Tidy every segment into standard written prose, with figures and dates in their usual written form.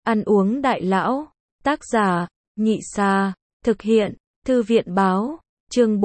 Ăn uống đại lão. Tác giả, Nhị Xà. Thực hiện, Thư viện Báo. Chương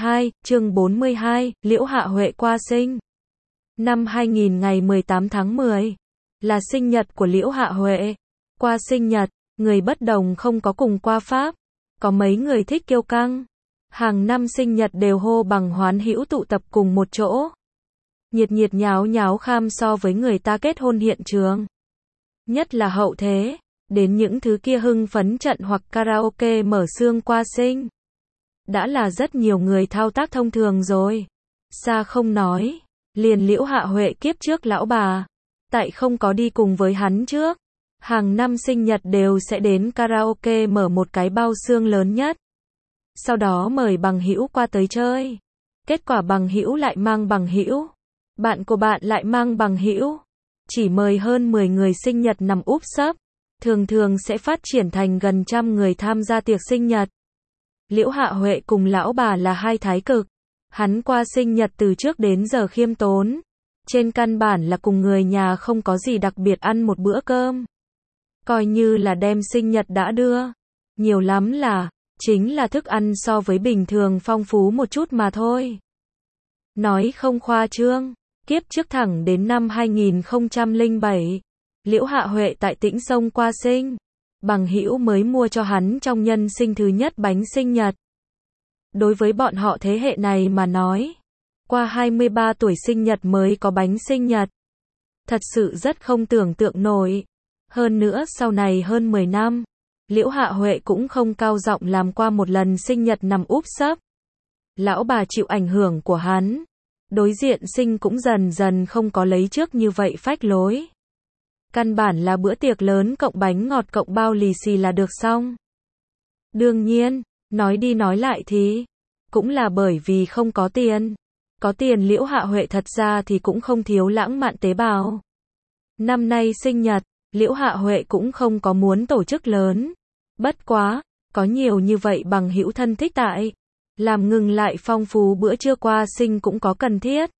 42, Liễu Hạ Huệ qua sinh. Năm 2000 ngày 18 tháng 10. Là sinh nhật của Liễu Hạ Huệ. Qua sinh nhật, người bất đồng không có cùng qua pháp. Có mấy người thích kiêu căng. Hàng năm sinh nhật đều hô bằng hoán hữu tụ tập cùng một chỗ. Nhiệt nhiệt nháo nháo kham so với người ta kết hôn hiện trường. Nhất là hậu thế, đến những thứ kia hưng phấn trận hoặc karaoke mở xương qua sinh. Đã là rất nhiều người thao tác thông thường rồi. Xa không nói, liền Liễu Hạ Huệ kiếp trước lão bà, tại không có đi cùng với hắn trước. Hàng năm sinh nhật đều sẽ đến karaoke mở một cái bao xương lớn nhất. Sau đó mời bằng hữu qua tới chơi. Kết quả bằng hữu lại mang bằng hữu. Bạn của bạn lại mang bằng hữu. Chỉ mời hơn 10 người sinh nhật nằm úp sấp. Thường thường sẽ phát triển thành gần trăm người tham gia tiệc sinh nhật. Liễu Hạ Huệ cùng lão bà là hai thái cực. Hắn qua sinh nhật từ trước đến giờ khiêm tốn. Trên căn bản là cùng người nhà không có gì đặc biệt ăn một bữa cơm. Coi như là đem sinh nhật đã đưa. Nhiều lắm là, chính là thức ăn so với bình thường phong phú một chút mà thôi. Nói không khoa trương, kiếp trước thẳng đến năm 2007, Liễu Hạ Huệ tại Tĩnh Sông qua sinh. Bằng hữu mới mua cho hắn trong nhân sinh thứ nhất bánh sinh nhật. Đối với bọn họ thế hệ này mà nói, qua 23 tuổi sinh nhật mới có bánh sinh nhật. Thật sự rất không tưởng tượng nổi. Hơn nữa sau này hơn 10 năm, Liễu Hạ Huệ cũng không cao giọng làm qua một lần sinh nhật nằm úp sấp. Lão bà chịu ảnh hưởng của hắn. Đối diện sinh cũng dần dần không có lấy trước như vậy phách lối. Căn bản là bữa tiệc lớn cộng bánh ngọt cộng bao lì xì là được xong. Đương nhiên, nói đi nói lại thì, cũng là bởi vì không có tiền. Có tiền Liễu Hạ Huệ thật ra thì cũng không thiếu lãng mạn tế bào. Năm nay sinh nhật, Liễu Hạ Huệ cũng không có muốn tổ chức lớn. Bất quá, có nhiều như vậy bằng hữu thân thích tại. Làm ngừng lại phong phú bữa trưa qua sinh cũng có cần thiết.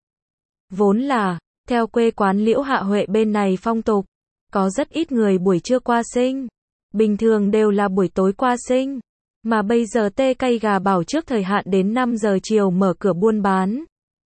Vốn là, theo quê quán Liễu Hạ Huệ bên này phong tục, có rất ít người buổi trưa qua sinh. Bình thường đều là buổi tối qua sinh. Mà bây giờ tê cây gà bảo trước thời hạn đến 5 giờ chiều mở cửa buôn bán.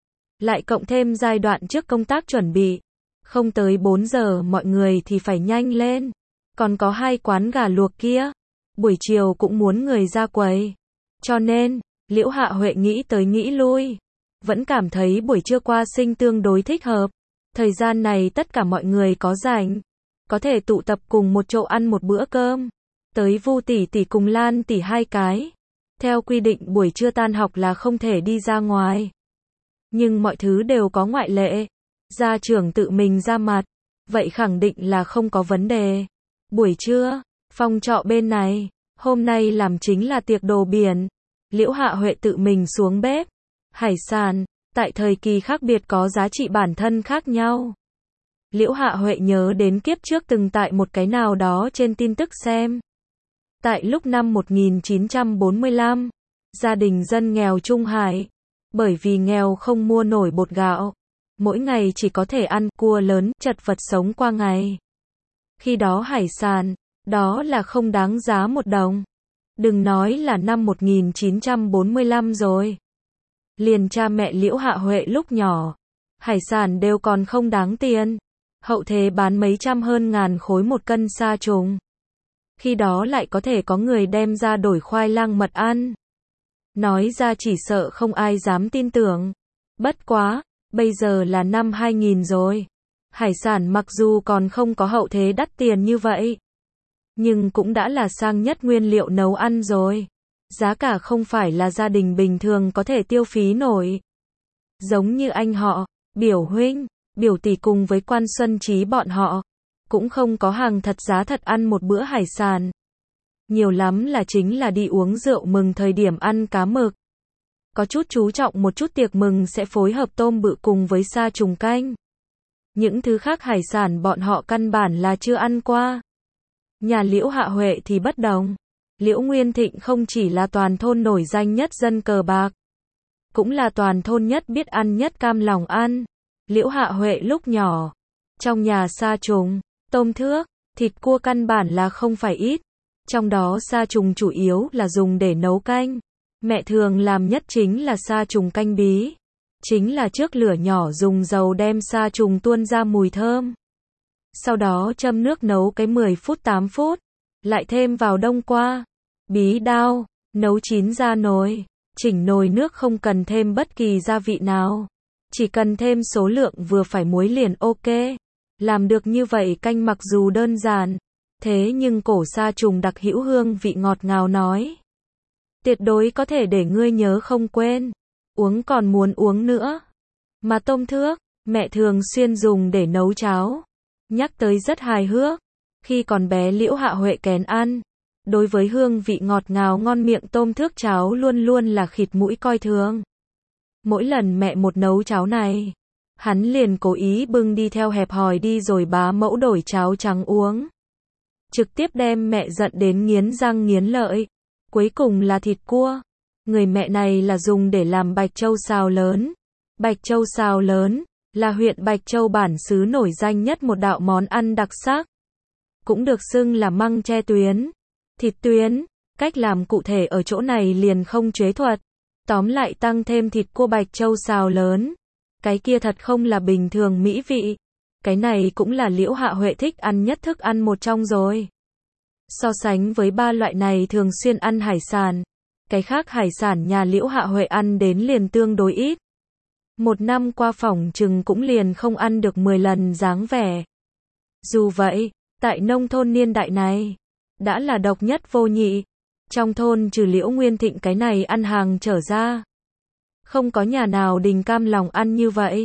Lại cộng thêm giai đoạn trước công tác chuẩn bị. Không tới 4 giờ mọi người thì phải nhanh lên. Còn có hai quán gà luộc kia. Buổi chiều cũng muốn người ra quầy. Cho nên, Liễu Hạ Huệ nghĩ tới nghĩ lui. Vẫn cảm thấy buổi trưa qua sinh tương đối thích hợp. Thời gian này tất cả mọi người có rảnh. Có thể tụ tập cùng một chỗ ăn một bữa cơm. Tới Vu tỷ tỷ cùng Lan tỷ hai cái. Theo quy định buổi trưa tan học là không thể đi ra ngoài. Nhưng mọi thứ đều có ngoại lệ. Gia trưởng tự mình ra mặt. Vậy khẳng định là không có vấn đề. Buổi trưa, phòng trọ bên này, hôm nay làm chính là tiệc đồ biển. Liễu Hạ Huệ tự mình xuống bếp. Hải sản, tại thời kỳ khác biệt có giá trị bản thân khác nhau. Liễu Hạ Huệ nhớ đến kiếp trước từng tại một cái nào đó trên tin tức xem. Tại lúc năm 1945, gia đình dân nghèo Trung Hải, bởi vì nghèo không mua nổi bột gạo, mỗi ngày chỉ có thể ăn cua lớn, chật vật sống qua ngày. Khi đó hải sản, đó là không đáng giá một đồng. Đừng nói là năm 1945 rồi. Liền cha mẹ Liễu Hạ Huệ lúc nhỏ, hải sản đều còn không đáng tiền. Hậu thế bán mấy trăm hơn ngàn khối một cân sa trùng. Khi đó lại có thể có người đem ra đổi khoai lang mật ăn. Nói ra chỉ sợ không ai dám tin tưởng. Bất quá, bây giờ là năm 2000 rồi. Hải sản mặc dù còn không có hậu thế đắt tiền như vậy, nhưng cũng đã là sang nhất nguyên liệu nấu ăn rồi. Giá cả không phải là gia đình bình thường có thể tiêu phí nổi. Giống như anh họ, biểu huynh, biểu tỷ cùng với Quan Xuân Trí bọn họ, cũng không có hàng thật giá thật ăn một bữa hải sản. Nhiều lắm là chính là đi uống rượu mừng thời điểm ăn cá mực. Có chút chú trọng một chút tiệc mừng sẽ phối hợp tôm bự cùng với sa trùng canh. Những thứ khác hải sản bọn họ căn bản là chưa ăn qua. Nhà Liễu Hạ Huệ thì bất đồng. Liễu Nguyên Thịnh không chỉ là toàn thôn nổi danh nhất dân cờ bạc, cũng là toàn thôn nhất biết ăn nhất cam lòng ăn. Liễu Hạ Huệ lúc nhỏ, trong nhà sa trùng, tôm thước, Thịt cua căn bản là không phải ít. Trong đó sa trùng chủ yếu là dùng để nấu canh. Mẹ thường làm nhất chính là sa trùng canh bí. Chính là trước lửa nhỏ dùng dầu đem sa trùng tuôn ra mùi thơm. Sau đó châm nước nấu cái 10 phút 8 phút. Lại thêm vào đông qua. Bí đao. Nấu chín ra nồi. Chỉnh nồi nước không cần thêm bất kỳ gia vị nào. Chỉ cần thêm số lượng vừa phải muối liền ok. Làm được như vậy canh mặc dù đơn giản. Thế nhưng cổ sa trùng đặc hữu hương vị ngọt ngào nói. Tuyệt đối có thể để ngươi nhớ không quên. Uống còn muốn uống nữa. Mà tôm thước, mẹ thường xuyên dùng để nấu cháo. Nhắc tới rất hài hước. Khi còn bé Liễu Hạ Huệ kén ăn. Đối với hương vị ngọt ngào ngon miệng tôm thước cháo luôn luôn là khịt mũi coi thường. Mỗi lần mẹ một nấu cháo này, hắn liền cố ý bưng đi theo hẹp hòi đi rồi bá mẫu đổi cháo trắng uống. Trực tiếp đem mẹ giận đến nghiến răng nghiến lợi. Cuối cùng là thịt cua. Người mẹ này là dùng để làm Bạch Châu xào lớn. Bạch Châu xào lớn là huyện Bạch Châu bản xứ nổi danh nhất một đạo món ăn đặc sắc. Cũng được xưng là măng tre tuyến. Thịt tuyến, cách làm cụ thể ở chỗ này liền không chế thuật. Tóm lại tăng thêm thịt cua Bạch Châu xào lớn. Cái kia thật không là bình thường mỹ vị. Cái này cũng là Liễu Hạ Huệ thích ăn nhất thức ăn một trong rồi. So sánh với ba loại này thường xuyên ăn hải sản. Cái khác hải sản nhà Liễu Hạ Huệ ăn đến liền tương đối ít. Một năm qua phỏng chừng cũng liền không ăn được 10 lần dáng vẻ. Dù vậy, tại nông thôn niên đại này, đã là độc nhất vô nhị. Trong thôn trừ Liễu Nguyên Thịnh cái này ăn hàng trở ra. Không có nhà nào đình cam lòng ăn như vậy.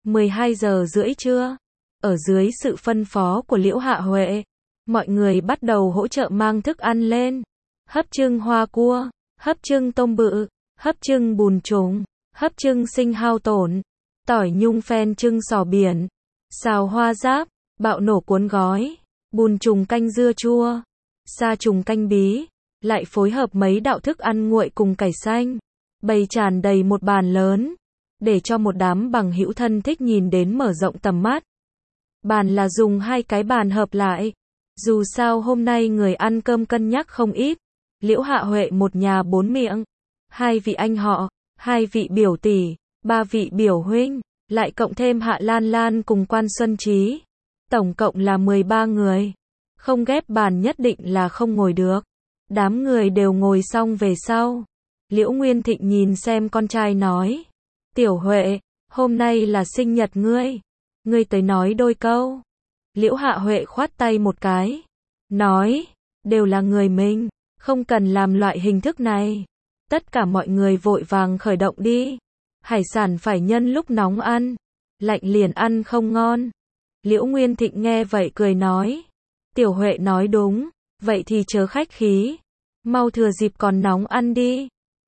12 giờ rưỡi trưa. Ở dưới sự phân phó của Liễu Hạ Huệ, mọi người bắt đầu hỗ trợ mang thức ăn lên. Hấp trưng hoa cua, hấp trưng tôm bự, hấp trưng bùn trùng, hấp trưng sinh hao tổn, tỏi nhung phen trưng sò biển, xào hoa giáp, bạo nổ cuốn gói, bùn trùng canh dưa chua, sa trùng canh bí, lại phối hợp mấy đạo thức ăn nguội cùng cải xanh, bày tràn đầy một bàn lớn, để cho một đám bằng hữu thân thích nhìn đến mở rộng tầm mắt. Bàn là dùng 2 cái bàn hợp lại. Dù sao hôm nay người ăn cơm cân nhắc không ít. Liễu Hạ Huệ một nhà 4 miệng. 2 vị anh họ, 2 vị biểu tỷ, 3 vị biểu huynh, lại cộng thêm Hạ Lan Lan cùng Quan Xuân Trí. Tổng cộng là 13 người. Không ghép bàn nhất định là không ngồi được. Đám người đều ngồi xong về sau. Liễu Nguyên Thịnh nhìn xem con trai nói. Tiểu Huệ, hôm nay là sinh nhật ngươi. Ngươi tới nói đôi câu. Liễu Hạ Huệ khoát tay một cái. Nói, đều là người mình, không cần làm loại hình thức này. Tất cả mọi người vội vàng khởi động đi. Hải sản phải nhân lúc nóng ăn. Lạnh liền ăn không ngon. Liễu Nguyên Thịnh nghe vậy cười nói. Tiểu Huệ nói đúng, vậy thì chớ khách khí. Mau thừa dịp còn nóng ăn đi.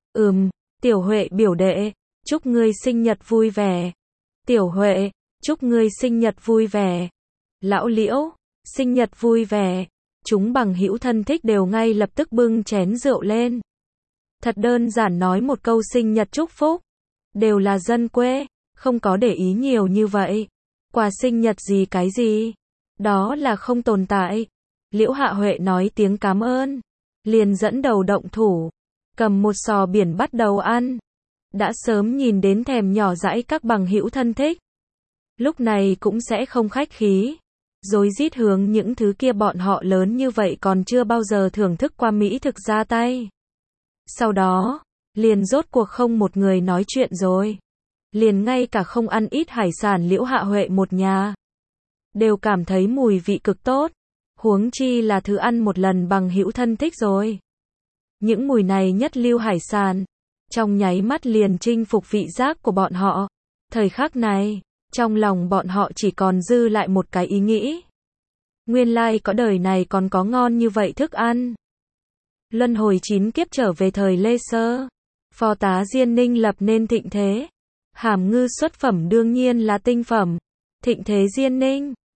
Tiểu Huệ biểu đệ, chúc ngươi sinh nhật vui vẻ. Tiểu Huệ, chúc ngươi sinh nhật vui vẻ. Lão Liễu, sinh nhật vui vẻ. Chúng bằng hữu thân thích đều ngay lập tức bưng chén rượu lên. Thật đơn giản nói một câu sinh nhật chúc phúc. Đều là dân quê, không có để ý nhiều như vậy. Quà sinh nhật gì cái gì, đó là không tồn tại. Liễu Hạ Huệ nói tiếng cảm ơn, liền dẫn đầu động thủ, cầm một sò biển bắt đầu ăn. Đã sớm nhìn đến thèm nhỏ dãi các bằng hữu thân thích. Lúc này cũng sẽ không khách khí, rối rít hướng những thứ kia bọn họ lớn như vậy còn chưa bao giờ thưởng thức qua mỹ thực ra tay. Sau đó, liền rốt cuộc không một người nói chuyện rồi. Liền ngay cả không ăn ít hải sản Liễu Hạ Huệ một nhà đều cảm thấy mùi vị cực tốt, huống chi là thứ ăn một lần bằng hữu thân thích rồi. Những mùi này nhất lưu hải sản, trong nháy mắt liền chinh phục vị giác của bọn họ. Thời khắc này, trong lòng bọn họ chỉ còn dư lại một cái ý nghĩ. Nguyên lai có đời này còn có ngon như vậy thức ăn. Luân hồi 9 kiếp trở về thời Lê Sơ, phò tá Diên Ninh lập nên thịnh thế. Hàm ngư xuất phẩm đương nhiên là tinh phẩm. Thịnh thế Diên Ninh,